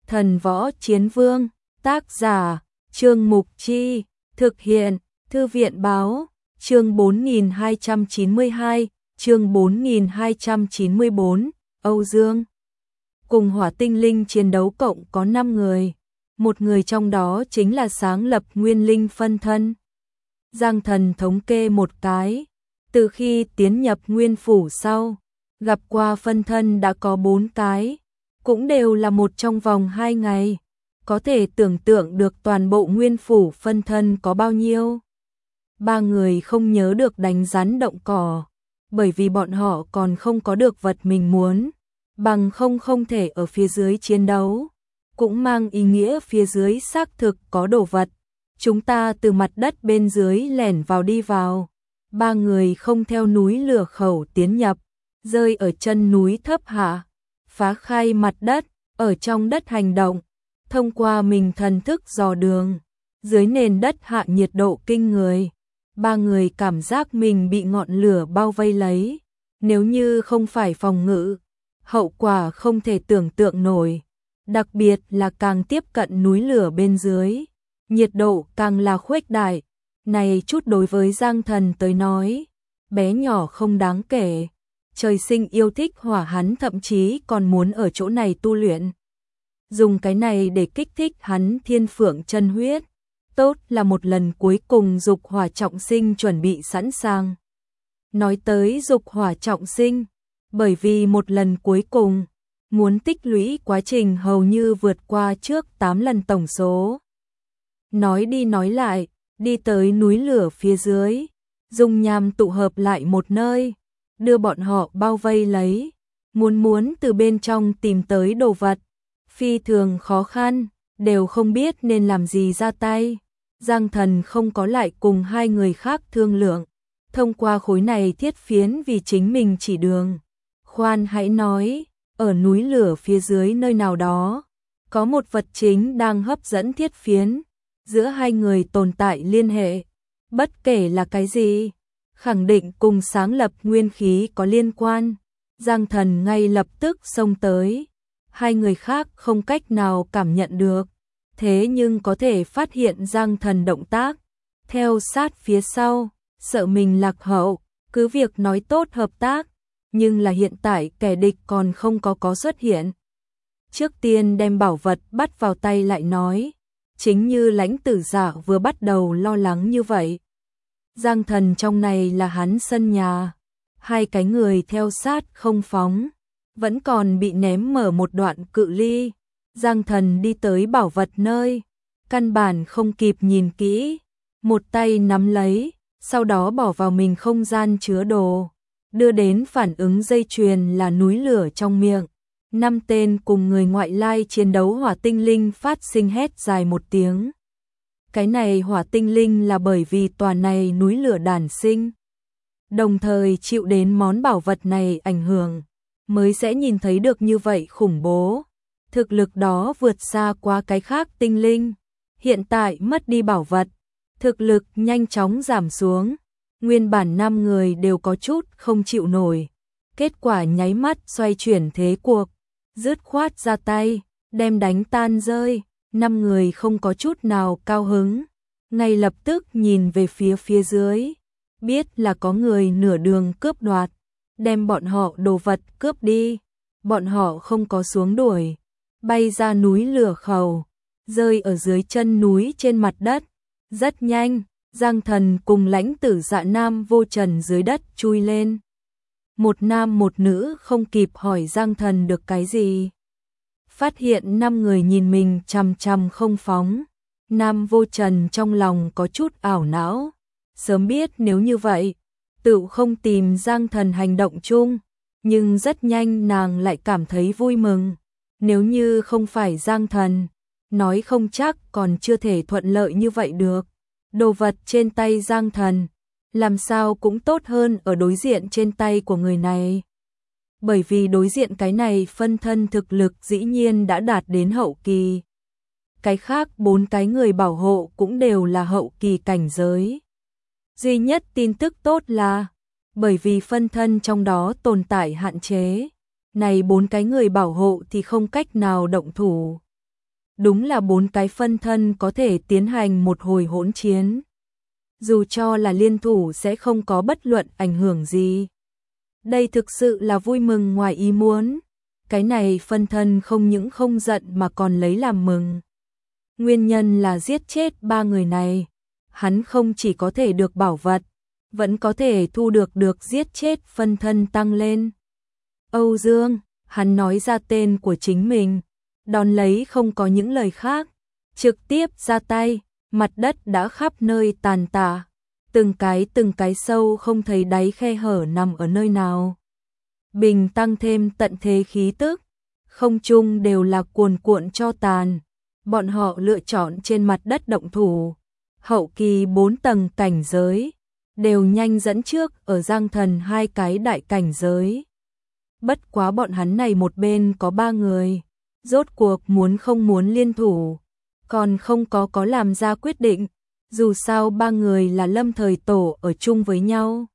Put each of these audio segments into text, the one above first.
Thần Võ Chiến Vương, tác giả, Trương Mục Chi, thực hiện, Thư viện Báo, chương 4292, chương 4294, Âu Dương. Cùng hỏa tinh linh chiến đấu cộng có 5 người, một người trong đó chính là sáng lập nguyên linh phân thân. Giang Thần thống kê một cái, từ khi tiến nhập nguyên phủ sau, gặp qua phân thân đã có 4 cái, cũng đều là một trong vòng 2 ngày, có thể tưởng tượng được toàn bộ nguyên phủ phân thân có bao nhiêu. 3 người không nhớ được đánh rắn động cỏ, bởi vì bọn họ còn không có được vật mình muốn, bằng không thể ở phía dưới chiến đấu, cũng mang ý nghĩa phía dưới xác thực có đồ vật. Chúng ta từ mặt đất bên dưới lẻn vào đi vào. 3 người không theo núi lửa khẩu tiến nhập, rơi ở chân núi thấp hạ, phá khai mặt đất, ở trong đất hành động, thông qua mình thần thức dò đường, dưới nền đất hạ nhiệt độ kinh người. 3 người cảm giác mình bị ngọn lửa bao vây lấy, nếu như không phải phòng ngự, hậu quả không thể tưởng tượng nổi, đặc biệt là càng tiếp cận núi lửa bên dưới, nhiệt độ càng là khuếch đại. Này chút đối với Giang Thần tới nói, bé nhỏ không đáng kể, trời sinh yêu thích hỏa, hắn thậm chí còn muốn ở chỗ này tu luyện, dùng cái này để kích thích hắn thiên phượng chân huyết. Tốt là một lần cuối cùng dục hỏa trọng sinh chuẩn bị sẵn sàng. Nói tới dục hỏa trọng sinh, bởi vì một lần cuối cùng, muốn tích lũy quá trình hầu như vượt qua trước 8 lần tổng số. Nói đi nói lại, đi tới núi lửa phía dưới, dung nham tụ hợp lại một nơi, đưa bọn họ bao vây lấy, muốn từ bên trong tìm tới đồ vật, phi thường khó khăn, đều không biết nên làm gì ra tay. Giang Thần không có lại cùng 2 người khác thương lượng, thông qua khối này thiết phiến vì chính mình chỉ đường. Khoan hãy nói, ở núi lửa phía dưới nơi nào đó, có một vật chính đang hấp dẫn thiết phiến, giữa 2 người tồn tại liên hệ, bất kể là cái gì, khẳng định cùng sáng lập nguyên khí có liên quan. Giang Thần ngay lập tức xông tới, 2 người khác không cách nào cảm nhận được, thế nhưng có thể phát hiện Giang Thần động tác, theo sát phía sau, sợ mình lạc hậu, cứ việc nói tốt hợp tác, nhưng là hiện tại kẻ địch còn không có xuất hiện. Trước tiên đem bảo vật bắt vào tay lại nói, chính như Lãnh Tử Dạ vừa bắt đầu lo lắng như vậy. Giang Thần trong này là hắn sân nhà, 2 cái người theo sát không phóng, vẫn còn bị ném mở một đoạn cự ly. Giang Thần đi tới bảo vật nơi, căn bản không kịp nhìn kỹ, một tay nắm lấy, sau đó bỏ vào mình không gian chứa đồ, đưa đến phản ứng dây chuyền là núi lửa trong miệng. 5 tên cùng người ngoại lai chiến đấu hỏa tinh linh phát sinh hét dài một tiếng. Cái này hỏa tinh linh là bởi vì tòa này núi lửa đản sinh, đồng thời chịu đến món bảo vật này ảnh hưởng, mới sẽ nhìn thấy được như vậy khủng bố. Thực lực đó vượt xa qua cái khác tinh linh, hiện tại mất đi bảo vật, thực lực nhanh chóng giảm xuống, nguyên bản 5 người đều có chút không chịu nổi, kết quả nháy mắt xoay chuyển thế cuộc, dứt khoát ra tay, đem đánh tan rơi. 5 người không có chút nào cao hứng, ngay lập tức nhìn về phía dưới, biết là có người nửa đường cướp đoạt, đem bọn họ đồ vật cướp đi, bọn họ không có xuống đuổi, bay ra núi lửa khẩu, rơi ở dưới chân núi trên mặt đất. Rất nhanh, Giang Thần cùng Lãnh Tử Dạ nam vô trần dưới đất chui lên. Một nam một nữ không kịp hỏi Giang Thần được cái gì. Phát hiện 5 người nhìn mình chằm chằm không phóng. Nam vô trần trong lòng có chút ảo não. Sớm biết nếu như vậy, tự không tìm Giang Thần hành động chung. Nhưng rất nhanh nàng lại cảm thấy vui mừng. Nếu như không phải Giang Thần, nói không chắc còn chưa thể thuận lợi như vậy được. Đồ vật trên tay Giang Thần, làm sao cũng tốt hơn ở đối diện trên tay của người này. Bởi vì đối diện cái này phân thân thực lực dĩ nhiên đã đạt đến hậu kỳ. Cái khác 4 cái người bảo hộ cũng đều là hậu kỳ cảnh giới. Duy nhất tin tức tốt là, bởi vì phân thân trong đó tồn tại hạn chế, này 4 cái người bảo hộ thì không cách nào động thủ. đúng là 4 cái phân thân có thể tiến hành một hồi hỗn chiến. Dù cho là liên thủ sẽ không có bất luận ảnh hưởng gì. Đây thực sự là vui mừng ngoài ý muốn. Cái này phân thân không những không giận mà còn lấy làm mừng. Nguyên nhân là giết chết 3 người này. Hắn không chỉ có thể được bảo vật, vẫn có thể thu được giết chết phân thân tăng lên. Âu Dương, hắn nói ra tên của chính mình, đón lấy không có những lời khác, trực tiếp ra tay, mặt đất đã khắp nơi tàn tạ, từng cái sâu không thấy đáy khe hở nằm ở nơi nào. Bình tăng thêm tận thế khí tức, không trung đều là cuồn cuộn tro tàn, bọn họ lựa chọn trên mặt đất động thủ. Hậu kỳ 4 tầng cảnh giới, đều nhanh dẫn trước ở Giang Thần 2 cái đại cảnh giới. Bất quá bọn hắn này một bên có 3 người, rốt cuộc muốn không muốn liên thủ, còn không có làm ra quyết định, dù sao 3 người là lâm thời tổ ở chung với nhau.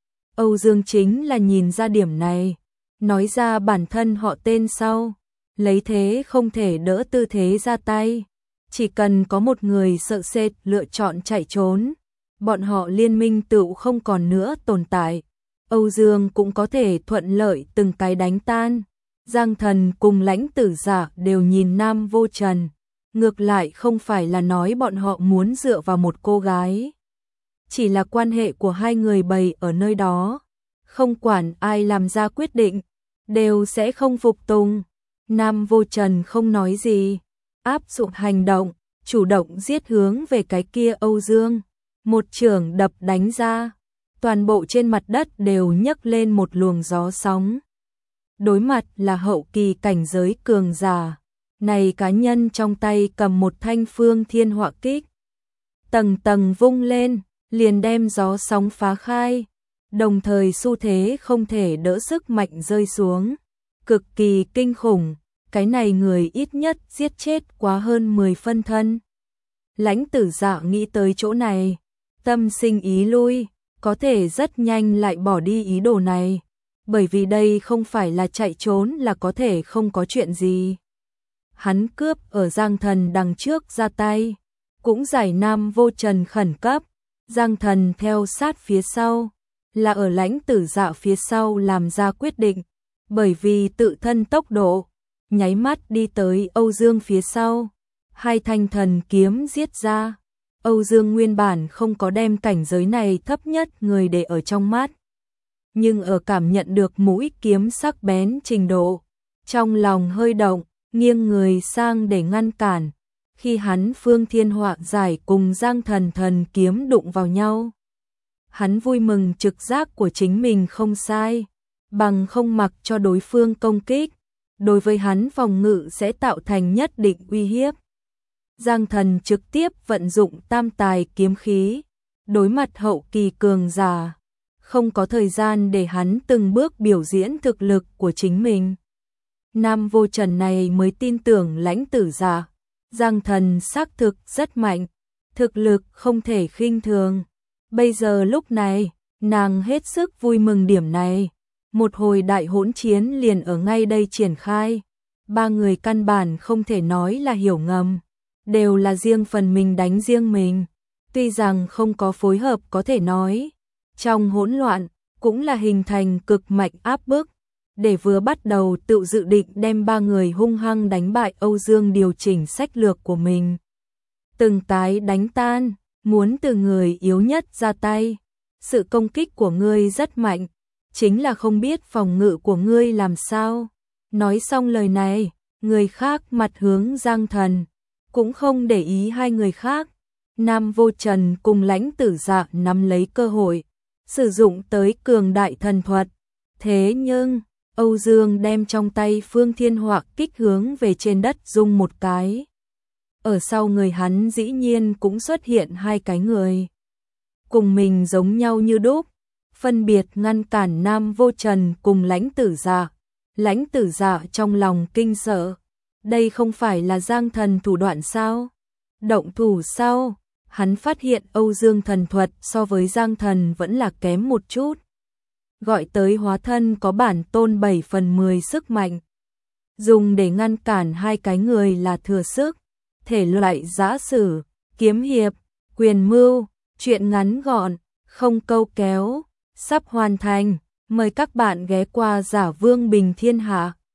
Âu Dương chính là nhìn ra điểm này, nói ra bản thân họ tên sau, lấy thế không thể đỡ tư thế ra tay. Chỉ cần có một người sợ sệt lựa chọn chạy trốn, bọn họ liên minh tựu không còn nữa tồn tại. Âu Dương cũng có thể thuận lợi từng cái đánh tan. Giang Thần cùng Lãnh Tử Giả đều nhìn Nam Vô Trần. Ngược lại không phải là nói bọn họ muốn dựa vào một cô gái. Chỉ là quan hệ của hai người bày ở nơi đó. Không quản ai làm ra quyết định, đều sẽ không phục tùng. Nam Vô Trần không nói gì, áp dụng hành động, chủ động giết hướng về cái kia Âu Dương. Một chưởng đập đánh ra, toàn bộ trên mặt đất đều nhấc lên một luồng gió sóng. Đối mặt là hậu kỳ cảnh giới cường giả, này cá nhân trong tay cầm một thanh phương thiên họa kích. Tầng tầng vung lên, liền đem gió sóng phá khai, đồng thời xu thế không thể đỡ sức mạnh rơi xuống. Cực kỳ kinh khủng, cái này người ít nhất giết chết quá hơn 10 phân thân. Lãnh Tử Dạ nghĩ tới chỗ này, tâm sinh ý lui, có thể rất nhanh lại bỏ đi ý đồ này, bởi vì đây không phải là chạy trốn là có thể không có chuyện gì. Hắn cướp ở Giang Thần đằng trước ra tay, cũng giải Nam Vô Trần khẩn cấp, Giang Thần theo sát phía sau, là ở Lãnh Tử Dạ phía sau làm ra quyết định, bởi vì tự thân tốc độ, nháy mắt đi tới Âu Dương phía sau, hai thanh thần kiếm giết ra. Âu Dương nguyên bản không có đem cảnh giới này thấp nhất người để ở trong mắt, nhưng ở cảm nhận được mũi kiếm sắc bén trình độ, trong lòng hơi động, nghiêng người sang để ngăn cản. Khi hắn phương thiên họa giải cùng Giang Thần thần kiếm đụng vào nhau, hắn vui mừng trực giác của chính mình không sai, bằng không mặc cho đối phương công kích, đối với hắn phòng ngự sẽ tạo thành nhất định uy hiếp. Giang Thần trực tiếp vận dụng tam tài kiếm khí, đối mặt hậu kỳ cường giả, không có thời gian để hắn từng bước biểu diễn thực lực của chính mình. Nam Vô Trần này mới tin tưởng Lãnh Tử Dạ, Giang Thần xác thực rất mạnh, thực lực không thể khinh thường. Bây giờ lúc này, nàng hết sức vui mừng điểm này, một hồi đại hỗn chiến liền ở ngay đây triển khai. Ba người căn bản không thể nói là hiểu ngầm, đều là riêng phần mình đánh riêng mình, tuy rằng không có phối hợp có thể nói, trong hỗn loạn cũng là hình thành cực mạnh áp bức, để vừa bắt đầu tự dự định đem ba người hung hăng đánh bại Âu Dương điều chỉnh sách lược của mình. Từng cái đánh tan, muốn từ người yếu nhất ra tay, sự công kích của ngươi rất mạnh, chính là không biết phòng ngự của ngươi làm sao. Nói xong lời này, người khác mặt hướng Giang Thần, cũng không để ý hai người khác. Nam Vô Trần cùng Lãnh Tử Dạ nắm lấy cơ hội, sử dụng tới cường đại thần thuật. Thế nhưng, Âu Dương đem trong tay phương thiên họa kích hướng về trên đất rung một cái. Ở sau người hắn dĩ nhiên cũng xuất hiện hai cái người. Cùng mình giống nhau như đúc, phân biệt ngăn cản Nam Vô Trần cùng Lãnh Tử Dạ. Lãnh Tử Dạ trong lòng kinh sợ, đây không phải là Giang Thần thủ đoạn sao? Động thủ sao? Hắn phát hiện Âu Dương thần thuật so với Giang Thần vẫn là kém một chút. Gọi tới hóa thân có bản tôn 7/10 sức mạnh. Dùng để ngăn cản hai cái người là thừa sức, thể loại giã sử, kiếm hiệp, quyền mưu, truyện ngắn gọn, không câu kéo, sắp hoàn thành. Mời các bạn ghé qua Giả Vương Bình Thiên Hạ.